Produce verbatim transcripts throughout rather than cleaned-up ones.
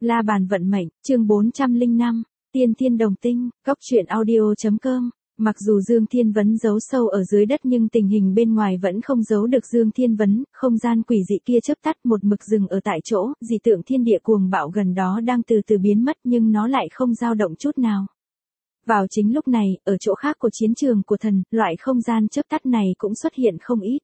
La bàn vận mệnh, chương bốn trăm lẻ năm, Tiên Thiên Đồng Tinh, Cốc truyện audio.com. Mặc dù Dương Thiên Vấn giấu sâu ở dưới đất nhưng tình hình bên ngoài vẫn không giấu được Dương Thiên Vấn, không gian quỷ dị kia chớp tắt một mực dừng ở tại chỗ, dị tượng thiên địa cuồng bạo gần đó đang từ từ biến mất nhưng nó lại không dao động chút nào. Vào chính lúc này, ở chỗ khác của chiến trường của thần, loại không gian chớp tắt này cũng xuất hiện không ít.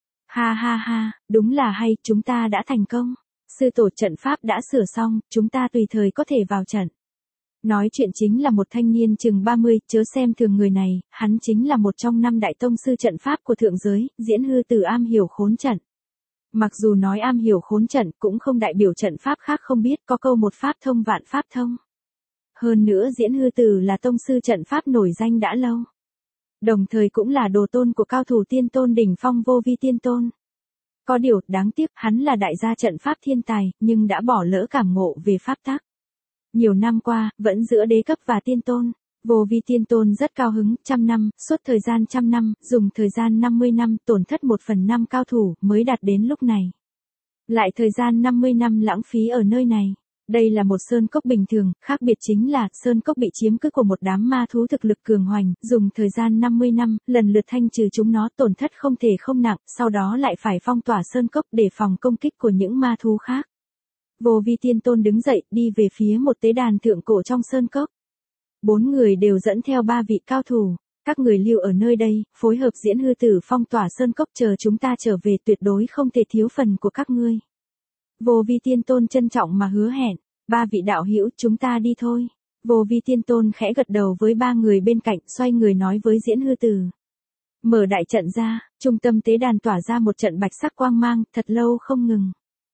Ha ha ha, đúng là hay, chúng ta đã thành công. Sư tổ trận pháp đã sửa xong, chúng ta tùy thời có thể vào trận. Nói chuyện chính là một thanh niên chừng ba mươi, chớ xem thường người này, hắn chính là một trong năm đại tông sư trận pháp của thượng giới, Diễn Hư Tử am hiểu khốn trận. Mặc dù nói am hiểu khốn trận cũng không đại biểu trận pháp khác không biết, có câu một pháp thông vạn pháp thông. Hơn nữa Diễn Hư Tử là tông sư trận pháp nổi danh đã lâu. Đồng thời cũng là đồ tôn của cao thủ tiên tôn đỉnh phong Vô Vi Tiên Tôn. Có điều, đáng tiếc, hắn là đại gia trận pháp thiên tài, nhưng đã bỏ lỡ cảm ngộ về pháp tắc. Nhiều năm qua, vẫn giữa đế cấp và tiên tôn, Vô Vi Tiên Tôn rất cao hứng, trăm năm, suốt thời gian trăm năm, dùng thời gian năm mươi năm, tổn thất một phần năm cao thủ, mới đạt đến lúc này. Lại thời gian năm mươi năm lãng phí ở nơi này. Đây là một sơn cốc bình thường, khác biệt chính là, sơn cốc bị chiếm cứ của một đám ma thú thực lực cường hoành, dùng thời gian năm mươi năm, lần lượt thanh trừ chúng nó, tổn thất không thể không nặng, sau đó lại phải phong tỏa sơn cốc để phòng công kích của những ma thú khác. Vô Vi Tiên Tôn đứng dậy, đi về phía một tế đàn thượng cổ trong sơn cốc. Bốn người đều dẫn theo ba vị cao thủ, các người lưu ở nơi đây, phối hợp Diễn Hư Tử phong tỏa sơn cốc chờ chúng ta trở về, tuyệt đối không thể thiếu phần của các ngươi. Vô Vi Tiên Tôn trân trọng mà hứa hẹn, ba vị đạo hữu, chúng ta đi thôi. Vô Vi Tiên Tôn khẽ gật đầu với ba người bên cạnh, xoay người nói với Diễn Hư Tử. Mở đại trận ra, trung tâm tế đàn tỏa ra một trận bạch sắc quang mang, thật lâu không ngừng.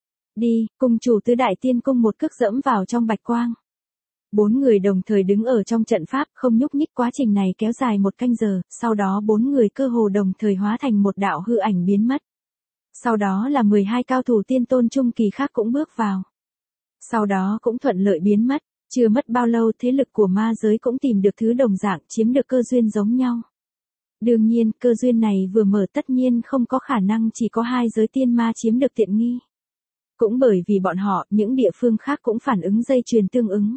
Đi, cung chủ tứ đại tiên cung một cước dẫm vào trong bạch quang. Bốn người đồng thời đứng ở trong trận pháp, không nhúc nhích, quá trình này kéo dài một canh giờ, sau đó bốn người cơ hồ đồng thời hóa thành một đạo hư ảnh biến mất. Sau đó là mười hai cao thủ tiên tôn trung kỳ khác cũng bước vào. Sau đó cũng thuận lợi biến mất, chưa mất bao lâu thế lực của ma giới cũng tìm được thứ đồng dạng, chiếm được cơ duyên giống nhau. Đương nhiên, cơ duyên này vừa mở tất nhiên không có khả năng chỉ có hai giới tiên ma chiếm được tiện nghi. Cũng bởi vì bọn họ, những địa phương khác cũng phản ứng dây chuyền tương ứng.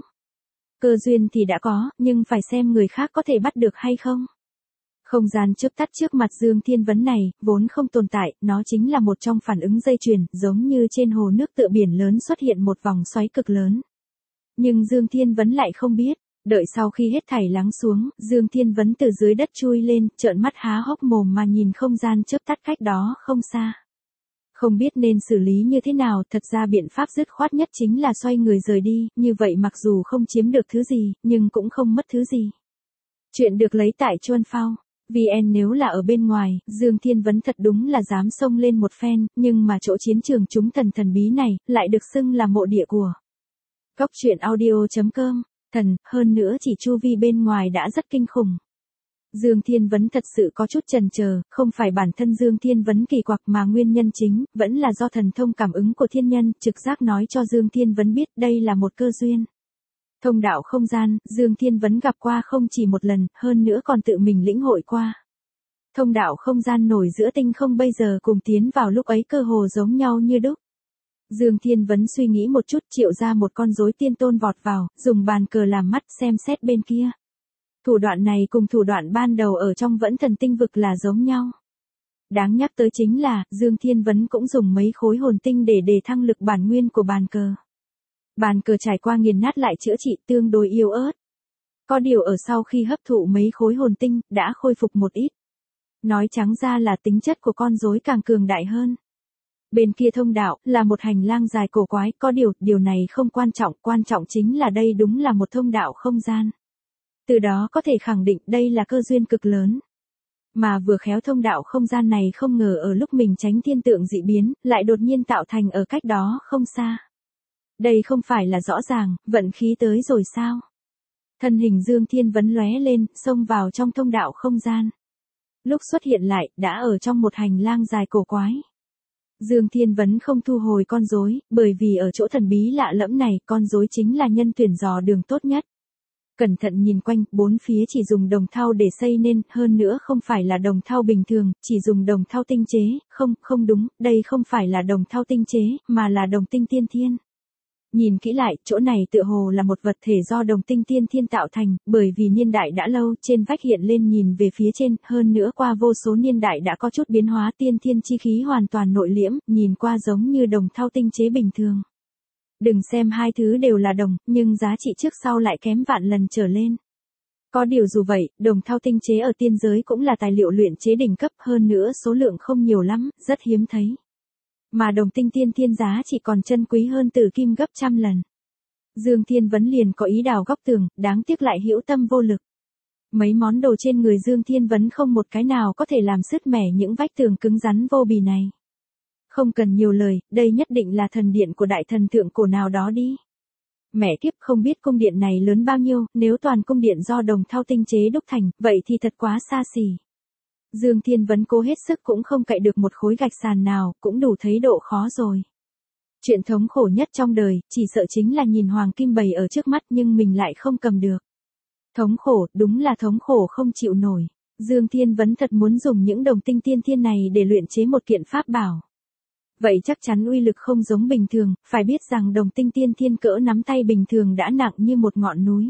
Cơ duyên thì đã có, nhưng phải xem người khác có thể bắt được hay không. Không gian chớp tắt trước mặt Dương Thiên Vấn này, vốn không tồn tại, nó chính là một trong phản ứng dây chuyền, giống như trên hồ nước tựa biển lớn xuất hiện một vòng xoáy cực lớn. Nhưng Dương Thiên Vấn lại không biết, đợi sau khi hết thảy lắng xuống, Dương Thiên Vấn từ dưới đất chui lên, trợn mắt há hốc mồm mà nhìn không gian chớp tắt cách đó không xa. Không biết nên xử lý như thế nào, thật ra biện pháp dứt khoát nhất chính là xoay người rời đi, như vậy mặc dù không chiếm được thứ gì, nhưng cũng không mất thứ gì. Chuyện được lấy tại Chuân Phao. vê en nếu là ở bên ngoài, Dương Thiên Vấn thật đúng là dám xông lên một phen, nhưng mà chỗ chiến trường chúng thần thần bí này, lại được xưng là mộ địa của Cốc truyện audio.com, thần, hơn nữa chỉ chu vi bên ngoài đã rất kinh khủng. Dương Thiên Vấn thật sự có chút chần chờ, không phải bản thân Dương Thiên Vấn kỳ quặc mà nguyên nhân chính, vẫn là do thần thông cảm ứng của thiên nhân, trực giác nói cho Dương Thiên Vấn biết đây là một cơ duyên. Thông đạo không gian, Dương Thiên Vấn gặp qua không chỉ một lần, hơn nữa còn tự mình lĩnh hội qua. Thông đạo không gian nổi giữa tinh không bây giờ cùng tiến vào lúc ấy cơ hồ giống nhau như đúc. Dương Thiên Vấn suy nghĩ một chút, triệu ra một con rối tiên tôn vọt vào, dùng bàn cờ làm mắt xem xét bên kia. Thủ đoạn này cùng thủ đoạn ban đầu ở trong Vẫn Thần Tinh vực là giống nhau. Đáng nhắc tới chính là, Dương Thiên Vấn cũng dùng mấy khối hồn tinh để đề thăng lực bản nguyên của bàn cờ. Bàn cờ trải qua nghiền nát lại chữa trị tương đối yếu ớt. Có điều ở sau khi hấp thụ mấy khối hồn tinh, đã khôi phục một ít. Nói trắng ra là tính chất của con rối càng cường đại hơn. Bên kia thông đạo, là một hành lang dài cổ quái, có điều, điều này không quan trọng, quan trọng chính là đây đúng là một thông đạo không gian. Từ đó có thể khẳng định đây là cơ duyên cực lớn. Mà vừa khéo thông đạo không gian này không ngờ ở lúc mình tránh thiên tượng dị biến, lại đột nhiên tạo thành ở cách đó không xa. Đây không phải là rõ ràng, vận khí tới rồi sao? Thân hình Dương Thiên Vấn lóe lên, xông vào trong thông đạo không gian. Lúc xuất hiện lại, đã ở trong một hành lang dài cổ quái. Dương Thiên Vấn không thu hồi con rối, bởi vì ở chỗ thần bí lạ lẫm này, con rối chính là nhân tuyển dò đường tốt nhất. Cẩn thận nhìn quanh, bốn phía chỉ dùng đồng thau để xây nên, hơn nữa không phải là đồng thau bình thường, chỉ dùng đồng thau tinh chế, không, không đúng, đây không phải là đồng thau tinh chế, mà là đồng tinh tiên thiên. Nhìn kỹ lại, chỗ này tựa hồ là một vật thể do đồng tinh tiên thiên tạo thành, bởi vì niên đại đã lâu, trên vách hiện lên nhìn về phía trên, hơn nữa qua vô số niên đại đã có chút biến hóa, tiên thiên chi khí hoàn toàn nội liễm, nhìn qua giống như đồng thau tinh chế bình thường. Đừng xem hai thứ đều là đồng, nhưng giá trị trước sau lại kém vạn lần trở lên. Có điều dù vậy, đồng thau tinh chế ở tiên giới cũng là tài liệu luyện chế đỉnh cấp, hơn nữa số lượng không nhiều lắm, rất hiếm thấy. Mà đồng tinh tiên thiên giá chỉ còn chân quý hơn tử kim gấp trăm lần. Dương Thiên Vấn liền có ý đào góc tường, đáng tiếc lại hữu tâm vô lực. Mấy món đồ trên người Dương Thiên Vấn không một cái nào có thể làm sứt mẻ những vách tường cứng rắn vô bì này. Không cần nhiều lời, đây nhất định là thần điện của đại thần thượng cổ nào đó đi. Mẹ kiếp, không biết cung điện này lớn bao nhiêu, nếu toàn cung điện do đồng thau tinh chế đúc thành, vậy thì thật quá xa xỉ. Dương Thiên Vấn cố hết sức cũng không cậy được một khối gạch sàn nào, cũng đủ thấy độ khó rồi. Chuyện thống khổ nhất trong đời, chỉ sợ chính là nhìn hoàng kim bày ở trước mắt nhưng mình lại không cầm được. Thống khổ, đúng là thống khổ không chịu nổi. Dương Thiên Vấn thật muốn dùng những đồng tinh tiên thiên này để luyện chế một kiện pháp bảo. Vậy chắc chắn uy lực không giống bình thường, phải biết rằng đồng tinh tiên thiên cỡ nắm tay bình thường đã nặng như một ngọn núi.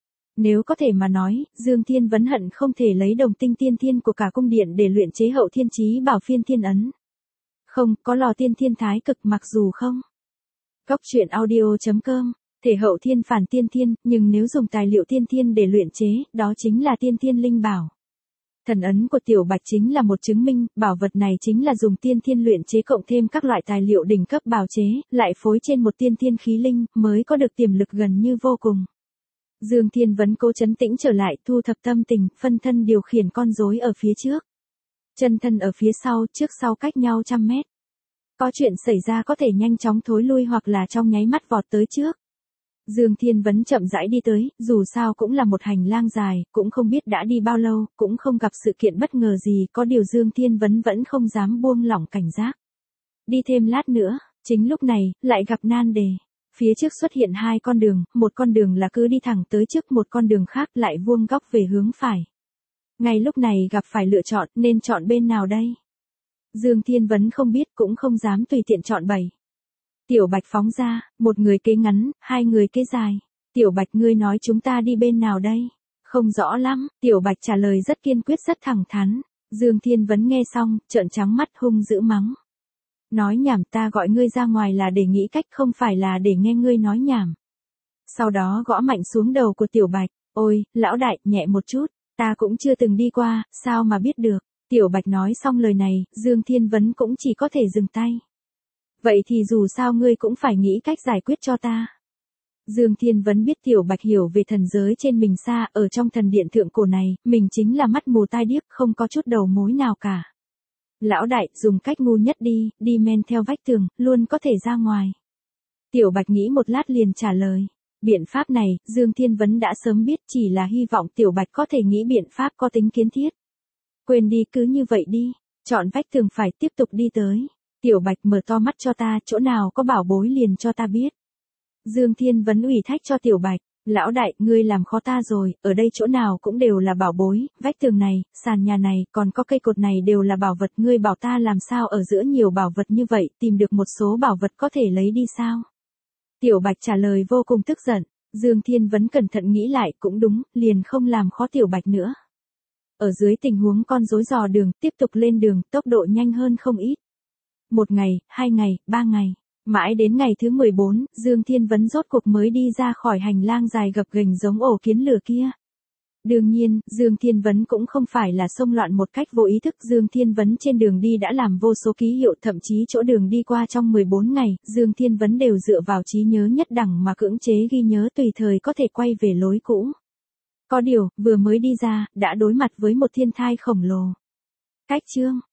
Nếu có thể mà nói, Dương Thiên Vấn hận không thể lấy đồng tinh tiên thiên của cả cung điện để luyện chế hậu thiên chí bảo phiên thiên ấn. Không, có lò tiên thiên thái cực mặc dù không. Góc truyện audio chấm com, thể hậu thiên phản tiên thiên, nhưng nếu dùng tài liệu tiên thiên để luyện chế, đó chính là tiên thiên linh bảo. Thần ấn của Tiểu Bạch chính là một chứng minh, bảo vật này chính là dùng tiên thiên luyện chế cộng thêm các loại tài liệu đỉnh cấp bào chế, lại phối trên một tiên thiên khí linh, mới có được tiềm lực gần như vô cùng. Dương Thiên Vấn cố trấn tĩnh trở lại, thu thập tâm tình, phân thân điều khiển con rối ở phía trước. Chân thân ở phía sau, trước sau cách nhau trăm mét. Có chuyện xảy ra có thể nhanh chóng thối lui hoặc là trong nháy mắt vọt tới trước. Dương Thiên Vấn chậm rãi đi tới, dù sao cũng là một hành lang dài, cũng không biết đã đi bao lâu, cũng không gặp sự kiện bất ngờ gì, có điều Dương Thiên Vấn vẫn không dám buông lỏng cảnh giác. Đi thêm lát nữa, chính lúc này, lại gặp nan đề. Phía trước xuất hiện hai con đường, một con đường là cứ đi thẳng tới trước, một con đường khác lại vuông góc về hướng phải. Ngay lúc này gặp phải lựa chọn, nên chọn bên nào đây? Dương Thiên Vấn không biết cũng không dám tùy tiện chọn bày. Tiểu Bạch phóng ra, một người kế ngắn, hai người kế dài. Tiểu Bạch, ngươi nói chúng ta đi bên nào đây? Không rõ lắm, Tiểu Bạch trả lời rất kiên quyết rất thẳng thắn. Dương Thiên Vấn nghe xong, trợn trắng mắt hung dữ mắng. Nói nhảm, ta gọi ngươi ra ngoài là để nghĩ cách, không phải là để nghe ngươi nói nhảm. Sau đó gõ mạnh xuống đầu của Tiểu Bạch. Ôi, lão đại, nhẹ một chút, ta cũng chưa từng đi qua, sao mà biết được. Tiểu Bạch nói xong lời này, Dương Thiên Vấn cũng chỉ có thể dừng tay. Vậy thì dù sao ngươi cũng phải nghĩ cách giải quyết cho ta. Dương Thiên Vấn biết Tiểu Bạch hiểu về thần giới trên mình xa, ở trong thần điện thượng cổ này, mình chính là mắt mù tai điếc, không có chút đầu mối nào cả. Lão đại, dùng cách ngu nhất đi, đi men theo vách tường, luôn có thể ra ngoài. Tiểu Bạch nghĩ một lát liền trả lời. Biện pháp này, Dương Thiên Vấn đã sớm biết, chỉ là hy vọng Tiểu Bạch có thể nghĩ biện pháp có tính kiến thiết. Quên đi, cứ như vậy đi, chọn vách tường phải tiếp tục đi tới. Tiểu Bạch mở to mắt cho ta, chỗ nào có bảo bối liền cho ta biết. Dương Thiên Vấn ủy thác cho Tiểu Bạch. Lão đại, ngươi làm khó ta rồi, ở đây chỗ nào cũng đều là bảo bối, vách tường này, sàn nhà này, còn có cây cột này đều là bảo vật, ngươi bảo ta làm sao ở giữa nhiều bảo vật như vậy, tìm được một số bảo vật có thể lấy đi sao? Tiểu Bạch trả lời vô cùng tức giận, Dương Thiên Vấn cẩn thận nghĩ lại, cũng đúng, liền không làm khó Tiểu Bạch nữa. Ở dưới tình huống con rối dò đường, tiếp tục lên đường, tốc độ nhanh hơn không ít. Một ngày, hai ngày, ba ngày. Mãi đến ngày thứ mười bốn, Dương Thiên Vấn rốt cuộc mới đi ra khỏi hành lang dài gập ghềnh giống ổ kiến lửa kia. Đương nhiên, Dương Thiên Vấn cũng không phải là xông loạn một cách vô ý thức. Dương Thiên Vấn trên đường đi đã làm vô số ký hiệu, thậm chí chỗ đường đi qua trong mười bốn ngày, Dương Thiên Vấn đều dựa vào trí nhớ nhất đẳng mà cưỡng chế ghi nhớ, tùy thời có thể quay về lối cũ. Có điều, vừa mới đi ra, đã đối mặt với một thiên thai khổng lồ. Cách chương